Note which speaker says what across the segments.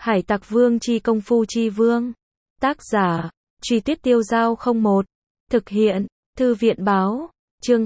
Speaker 1: Hải Tặc Vương chi công phu chi vương. Tác giả, Truy Tuyết Tiêu Giao 01. Thực hiện, Thư viện báo. Chương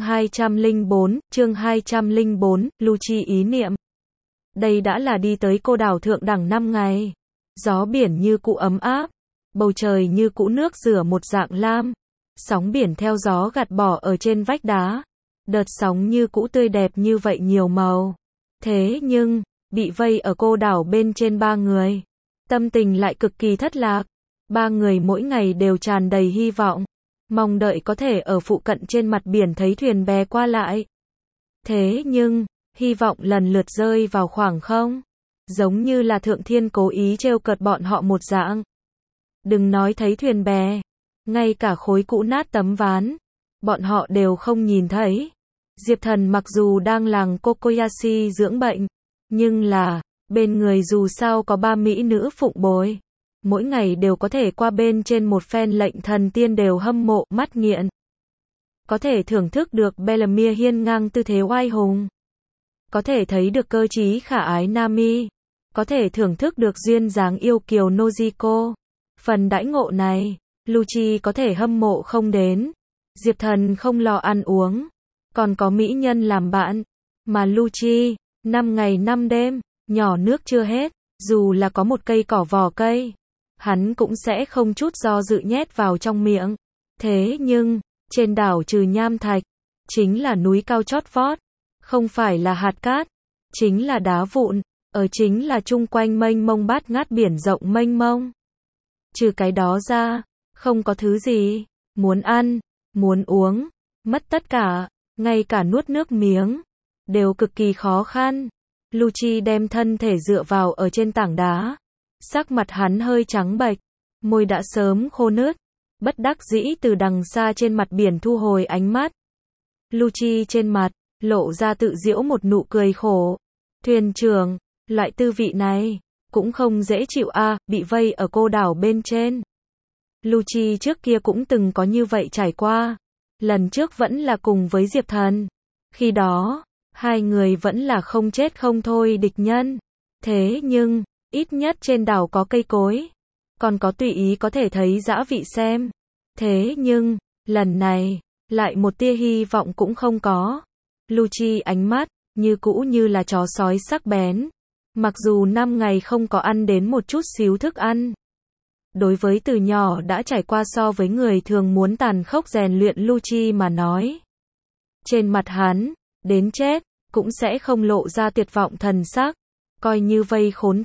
Speaker 1: 204, Lucci ý niệm. Đây đã là đi tới cô đảo thượng đẳng 5 ngày. Gió biển như cũ ấm áp. Bầu trời như cũ nước rửa một dạng lam. Sóng biển theo gió gạt bỏ ở trên vách đá. Đợt sóng như cũ tươi đẹp như vậy nhiều màu. Thế nhưng, bị vây ở cô đảo bên trên 3 người. Tâm tình lại cực kỳ thất lạc. 3 người mỗi ngày đều tràn đầy hy vọng. Mong đợi có thể ở phụ cận trên mặt biển thấy thuyền bè qua lại. Thế nhưng, hy vọng lần lượt rơi vào khoảng không. Giống như là thượng thiên cố ý trêu cợt bọn họ một dạng. Đừng nói thấy thuyền bè. Ngay cả khối cũ nát tấm ván. Bọn họ đều không nhìn thấy. Diệp Thần mặc dù đang làng Kokoyashi dưỡng bệnh. Nhưng là, bên người dù sao có 3 mỹ nữ phụng bồi. Mỗi ngày đều có thể qua bên trên một phen lệnh thần tiên đều hâm mộ, mắt nghiện. Có thể thưởng thức được Bellamy hiên ngang tư thế oai hùng. Có thể thấy được cơ trí khả ái Nami. Có thể thưởng thức được duyên dáng yêu kiều Nojiko. Phần đãi ngộ này, Lucci có thể hâm mộ không đến. Diệp Thần không lo ăn uống. Còn có mỹ nhân làm bạn. Mà Lucci, 5 ngày 5 đêm, nhỏ nước chưa hết. Dù là có một cây cỏ vỏ cây, hắn cũng sẽ không chút do dự nhét vào trong miệng. Thế nhưng, trên đảo trừ nham thạch, chính là núi cao chót vót. Không phải là hạt cát, chính là đá vụn, ở chính là chung quanh mênh mông bát ngát biển rộng mênh mông. Trừ cái đó ra, không có thứ gì, muốn ăn, muốn uống, mất tất cả, ngay cả nuốt nước miếng, đều cực kỳ khó khăn. Lucci đem thân thể dựa vào ở trên tảng đá. Sắc mặt hắn hơi trắng bệch, môi đã sớm khô nứt, bất đắc dĩ từ đằng xa trên mặt biển thu hồi ánh mắt. Lucci trên mặt, lộ ra tự giễu một nụ cười khổ. Thuyền trưởng, loại tư vị này, cũng không dễ chịu a, bị vây ở cô đảo bên trên. Lucci trước kia cũng từng có như vậy trải qua. Lần trước vẫn là cùng với Diệp Thần. Khi đó, hai người vẫn là không chết không thôi địch nhân. Thế nhưng, ít nhất trên đảo có cây cối. Còn có tùy ý có thể thấy dã vị xem. Thế nhưng, lần này, lại một tia hy vọng cũng không có. Lucci ánh mắt, như cũ như là chó sói sắc bén. Mặc dù 5 ngày không có ăn đến một chút xíu thức ăn. Đối với từ nhỏ đã trải qua so với người thường muốn tàn khốc rèn luyện Lucci mà nói. Trên mặt hắn, đến chết, cũng sẽ không lộ ra tuyệt vọng thần sắc. Coi như vây khốn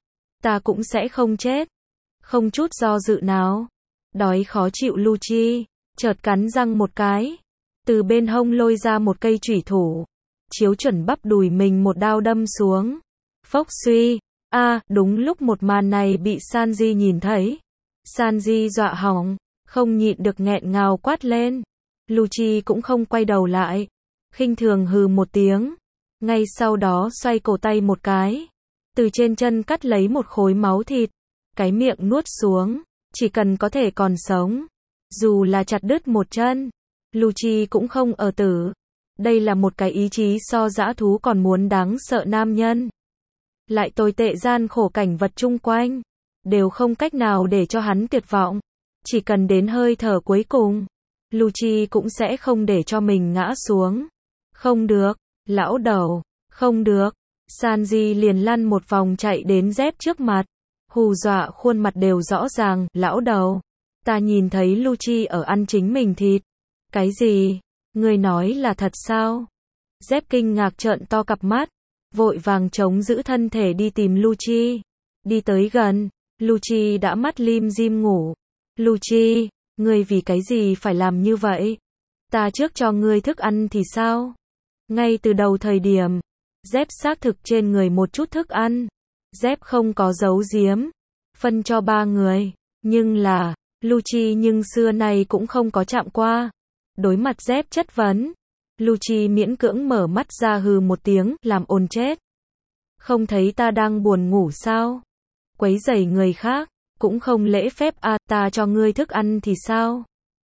Speaker 1: ta cũng sẽ không chết. Không chút do dự nào. Đói khó chịu Lucci, chợt cắn răng một cái. Từ bên hông lôi ra một cây chủy thủ. Chiếu chuẩn bắp đùi mình một đao đâm xuống. Phốc suy, đúng lúc một màn này bị Sanji nhìn thấy. Sanji dọa hỏng, không nhịn được nghẹn ngào quát lên. Lucci cũng không quay đầu lại. Khinh thường hừ một tiếng. Ngay sau đó xoay cổ tay một cái. Từ trên chân cắt lấy một khối máu thịt. Cái miệng nuốt xuống. Chỉ cần có thể còn sống. Dù là chặt đứt một chân. Lucci cũng không ở tử. Đây là một cái ý chí so dã thú còn muốn đáng sợ nam nhân. Lại tồi tệ gian khổ cảnh vật chung quanh. Đều không cách nào để cho hắn tuyệt vọng. Chỉ cần đến hơi thở cuối cùng. Lucci cũng sẽ không để cho mình ngã xuống. Không được, lão đầu, không được. Sanji liền lăn một vòng chạy đến dép trước mặt. Hù dọa khuôn mặt đều rõ ràng, lão đầu. Ta nhìn thấy Lucci ở ăn chính mình thịt. Cái gì? Ngươi nói là thật sao? Dép kinh ngạc trợn to cặp mắt. Vội vàng chống giữ thân thể đi tìm Lucci. Đi tới gần, Lucci đã mắt lim dim ngủ. Lucci, ngươi vì cái gì phải làm như vậy? Ta trước cho ngươi thức ăn thì sao? Ngay từ đầu thời điểm, dép xác thực trên người một chút thức ăn. Dép không có giấu giếm. Phân cho 3 người. Nhưng là, Lucci nhưng xưa nay cũng không có chạm qua. Đối mặt dép chất vấn. Lucci miễn cưỡng mở mắt ra hừ một tiếng, làm ồn chết. Không thấy ta đang buồn ngủ sao? Quấy rầy người khác, cũng không lễ phép ta cho ngươi thức ăn thì sao?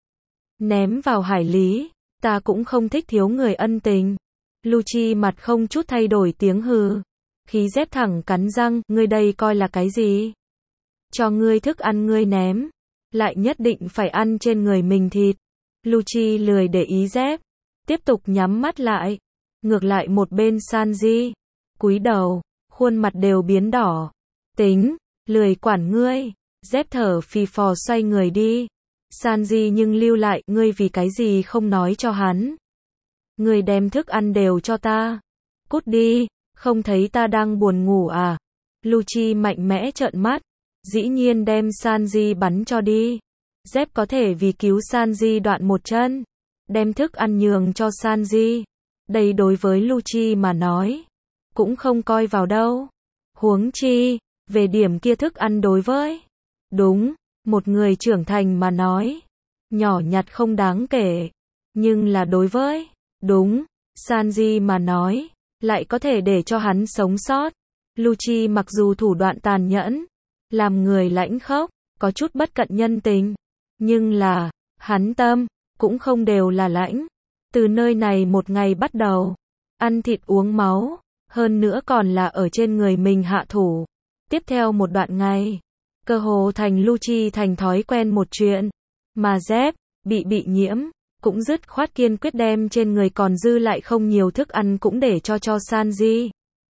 Speaker 1: Ném vào hải lý, ta cũng không thích thiếu người ân tình. Lucci mặt không chút thay đổi tiếng hừ. Khí dép thẳng cắn răng, ngươi đây coi là cái gì? Cho ngươi thức ăn ngươi ném, lại nhất định phải ăn trên người mình thịt. Lucci lười để ý dép, tiếp tục nhắm mắt lại. Ngược lại một bên Sanji, cúi đầu, khuôn mặt đều biến đỏ. Tính, lười quản ngươi. Dép thở phì phò xoay người đi. Sanji nhưng lưu lại, ngươi vì cái gì không nói cho hắn? Ngươi đem thức ăn đều cho ta. Cút đi, không thấy ta đang buồn ngủ à? Lucci mạnh mẽ trợn mắt, dĩ nhiên đem Sanji bắn cho đi. Dép có thể vì cứu Sanji đoạn một chân, đem thức ăn nhường cho Sanji. Đây đối với Lucci mà nói, cũng không coi vào đâu. Huống chi, về điểm kia thức ăn đối với, đúng, một người trưởng thành mà nói, nhỏ nhặt không đáng kể. Nhưng là đối với, đúng, Sanji mà nói, lại có thể để cho hắn sống sót. Lucci mặc dù thủ đoạn tàn nhẫn, làm người lãnh khốc, có chút bất cận nhân tình, nhưng là, hắn tâm, cũng không đều là lãnh. Từ nơi này một ngày bắt đầu, ăn thịt uống máu, hơn nữa còn là ở trên người mình hạ thủ. Tiếp theo một đoạn ngày, cơ hồ thành Lucci thành thói quen một chuyện, mà dép, bị nhiễm, cũng dứt khoát kiên quyết đem trên người còn dư lại không nhiều thức ăn cũng để cho Sanji.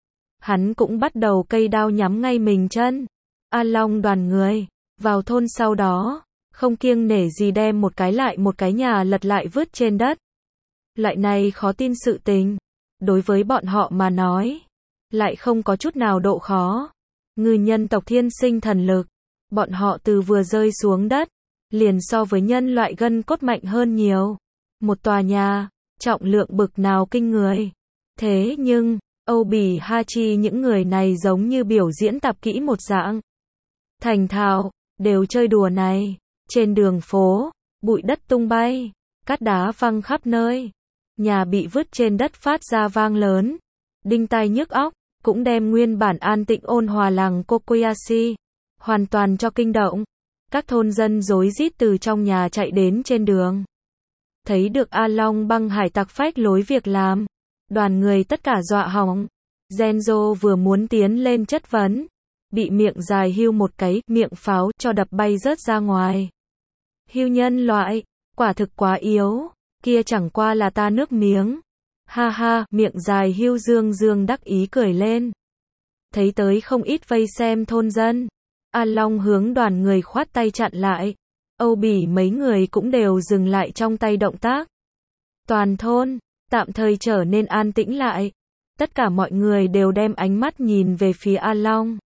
Speaker 1: Hắn cũng bắt đầu cây đao nhắm ngay mình chân. A Long đoàn người, vào thôn sau đó, không kiêng nể gì đem một cái lại một cái nhà lật lại vứt trên đất. Loại này khó tin sự tình, đối với bọn họ mà nói, lại không có chút nào độ khó. Ngư nhân tộc thiên sinh thần lực, bọn họ từ vừa rơi xuống đất, liền so với nhân loại gân cốt mạnh hơn nhiều. Một tòa nhà, trọng lượng bực nào kinh người. Thế nhưng, Âu Bỉ Hachi những người này giống như biểu diễn tạp kỹ một dạng. Thành thạo, đều chơi đùa này. Trên đường phố, bụi đất tung bay, cát đá văng khắp nơi. Nhà bị vứt trên đất phát ra vang lớn, đinh tai nhức óc, cũng đem nguyên bản an tĩnh ôn hòa làng Kokoyashi hoàn toàn cho kinh động. Các thôn dân rối rít từ trong nhà chạy đến trên đường. Thấy được A Long băng hải tặc phách lối việc làm, đoàn người tất cả dọa hỏng. Genzo vừa muốn tiến lên chất vấn, bị miệng dài hưu một cái, miệng pháo cho đập bay rớt ra ngoài. Hưu nhân loại, quả thực quá yếu, kia chẳng qua là ta nước miếng. Ha ha, miệng dài hưu dương đắc ý cười lên. Thấy tới không ít vây xem thôn dân. A Long hướng đoàn người khoát tay chặn lại. Âu Bỉ mấy người cũng đều dừng lại trong tay động tác. Toàn thôn, tạm thời trở nên an tĩnh lại. Tất cả mọi người đều đem ánh mắt nhìn về phía A Long.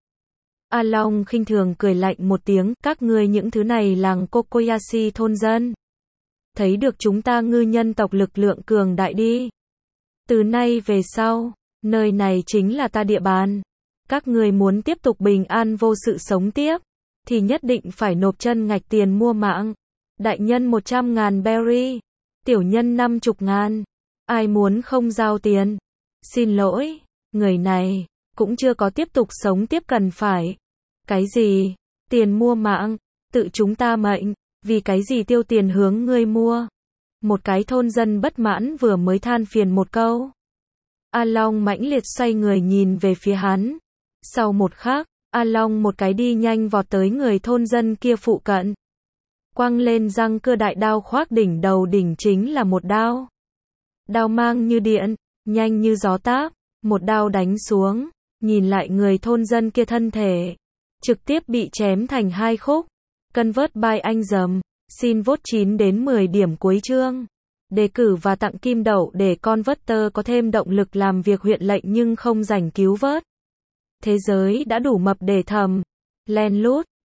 Speaker 1: A Long khinh thường cười lạnh một tiếng, các ngươi những thứ này làng Kokoyashi thôn dân. Thấy được chúng ta ngư nhân tộc lực lượng cường đại đi. Từ nay về sau, nơi này chính là ta địa bàn. Các ngươi muốn tiếp tục bình an vô sự sống tiếp, thì nhất định phải nộp chân ngạch tiền mua mạng. Đại nhân 100.000 berry, tiểu nhân 50.000. Ai muốn không giao tiền? Xin lỗi, người này, cũng chưa có tiếp tục sống tiếp cần phải. Cái gì? Tiền mua mạng, tự chúng ta mệnh, vì cái gì tiêu tiền hướng ngươi mua? Một cái thôn dân bất mãn vừa mới than phiền một câu. A Long mãnh liệt xoay người nhìn về phía hắn. Sau một khắc, A Long một cái đi nhanh vọt tới người thôn dân kia phụ cận. Quăng lên răng cưa đại đao khoác đỉnh đầu, đỉnh chính là một đao. Đao mang như điện, nhanh như gió táp, một đao đánh xuống, nhìn lại người thôn dân kia thân thể, trực tiếp bị chém thành hai khúc. Convert by anh dầm, xin vote 9 đến 10 điểm cuối chương. Đề cử và tặng kim đậu để Converter có thêm động lực làm việc huyện lệnh nhưng không rảnh cứu vớt. Thế giới đã đủ mập để thầm, len lút,